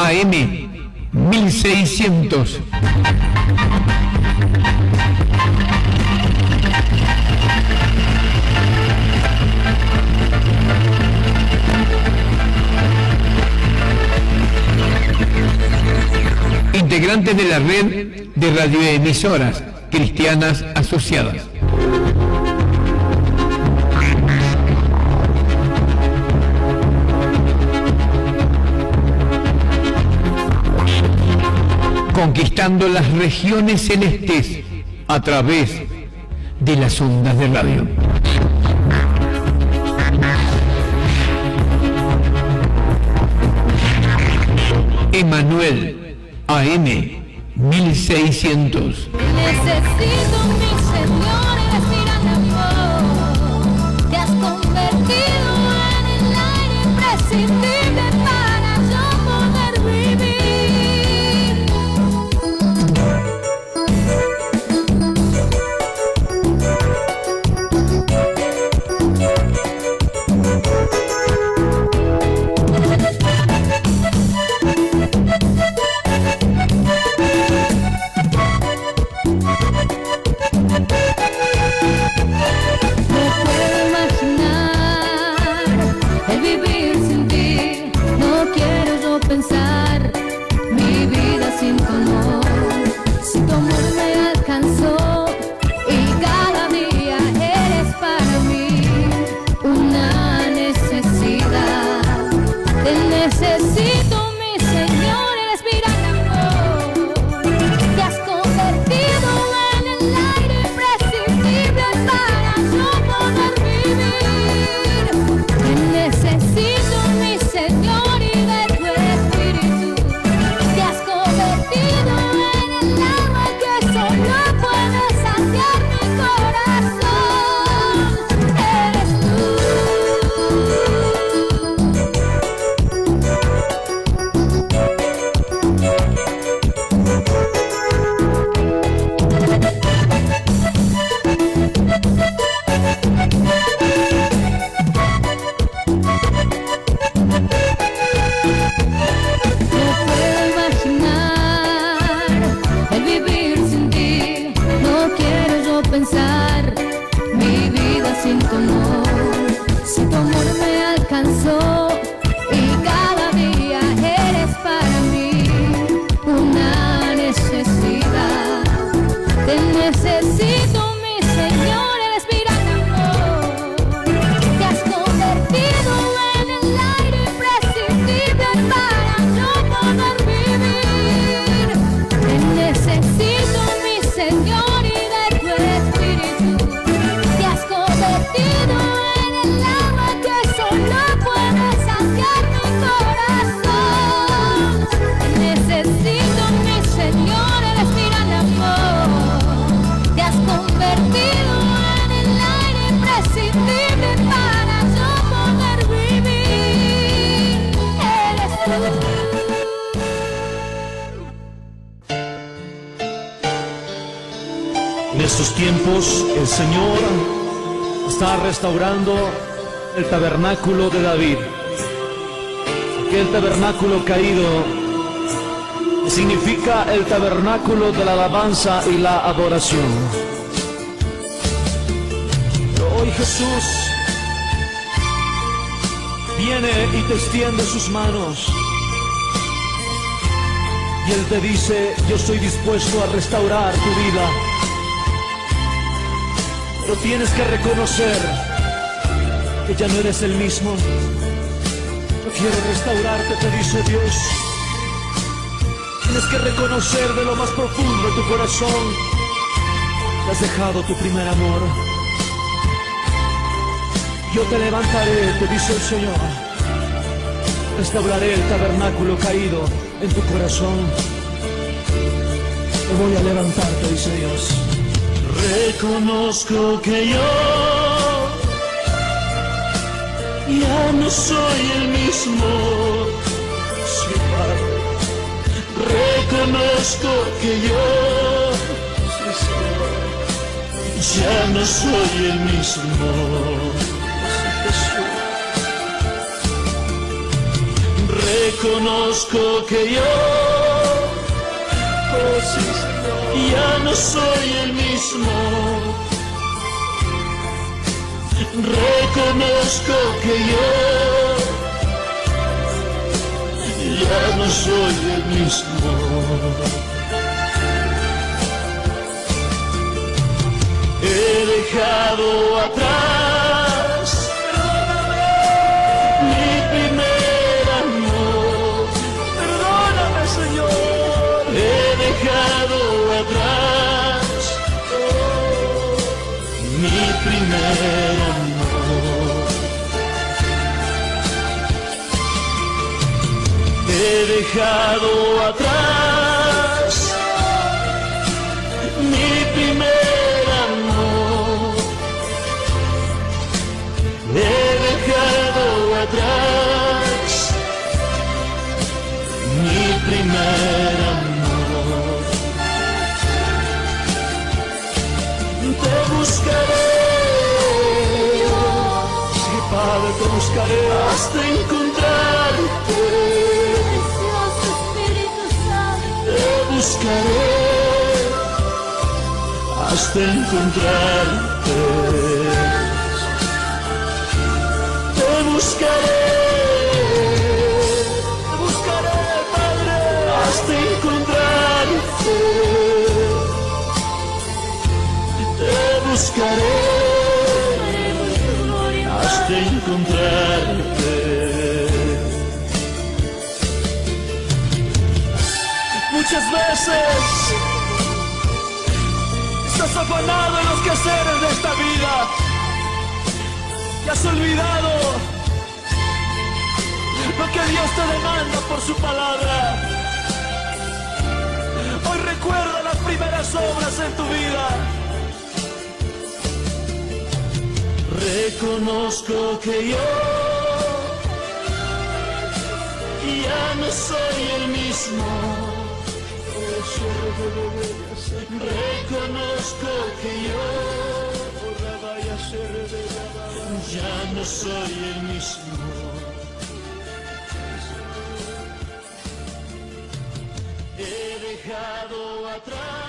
AM 1600. Integrante de la red de radioemisoras cristianas asociadas. Conquistando las regiones celestes a través de las ondas de radio. Emanuel AM 1600. Necesito, mi Señor, respirar amor. Te has convertido en el aire imprescindible para yo poder vivir. En estos tiempos el Señor está restaurando el tabernáculo de David, aquel tabernáculo caído que significa el tabernáculo de la alabanza y la adoración. Pero hoy Jesús viene y te extiende sus manos y Él te dice: yo estoy dispuesto a restaurar tu vida. Pero tienes que reconocer que ya no eres el mismo. Yo quiero restaurarte, te dice Dios. Tienes que reconocer de lo más profundo de tu corazón que has dejado tu primer amor. Yo te levantaré, te dice el Señor. Restauraré el tabernáculo caído en tu corazón. Te voy a levantar, te dice Dios. Reconozco que yo ya no soy el mismo. Sí, Padre. Reconozco que yo ya no soy el mismo. Reconozco que yo ya no soy el mismo. Reconozco que yo ya no soy el mismo. He dejado atrás mi primer amor. Perdóname, Señor. He dejado atrás mi primer amor. He dejado atrás mi primer amor. He dejado atrás mi primer amor. Te buscaré, sí, Padre, te buscaré hasta encontrarte. Precioso Espíritu Santo. Te buscaré hasta encontrarte. Te buscaré, Padre, hasta encontrarte. Te buscaré hasta encontrarte. Muchas veces estás afanado en los quehaceres de esta vida y has olvidado lo que Dios te demanda por su palabra. Hoy recuerda las primeras obras en tu vida. Reconozco que yo ya no soy el mismo. Reconozco que yo ya no soy el mismo. He dejado atrás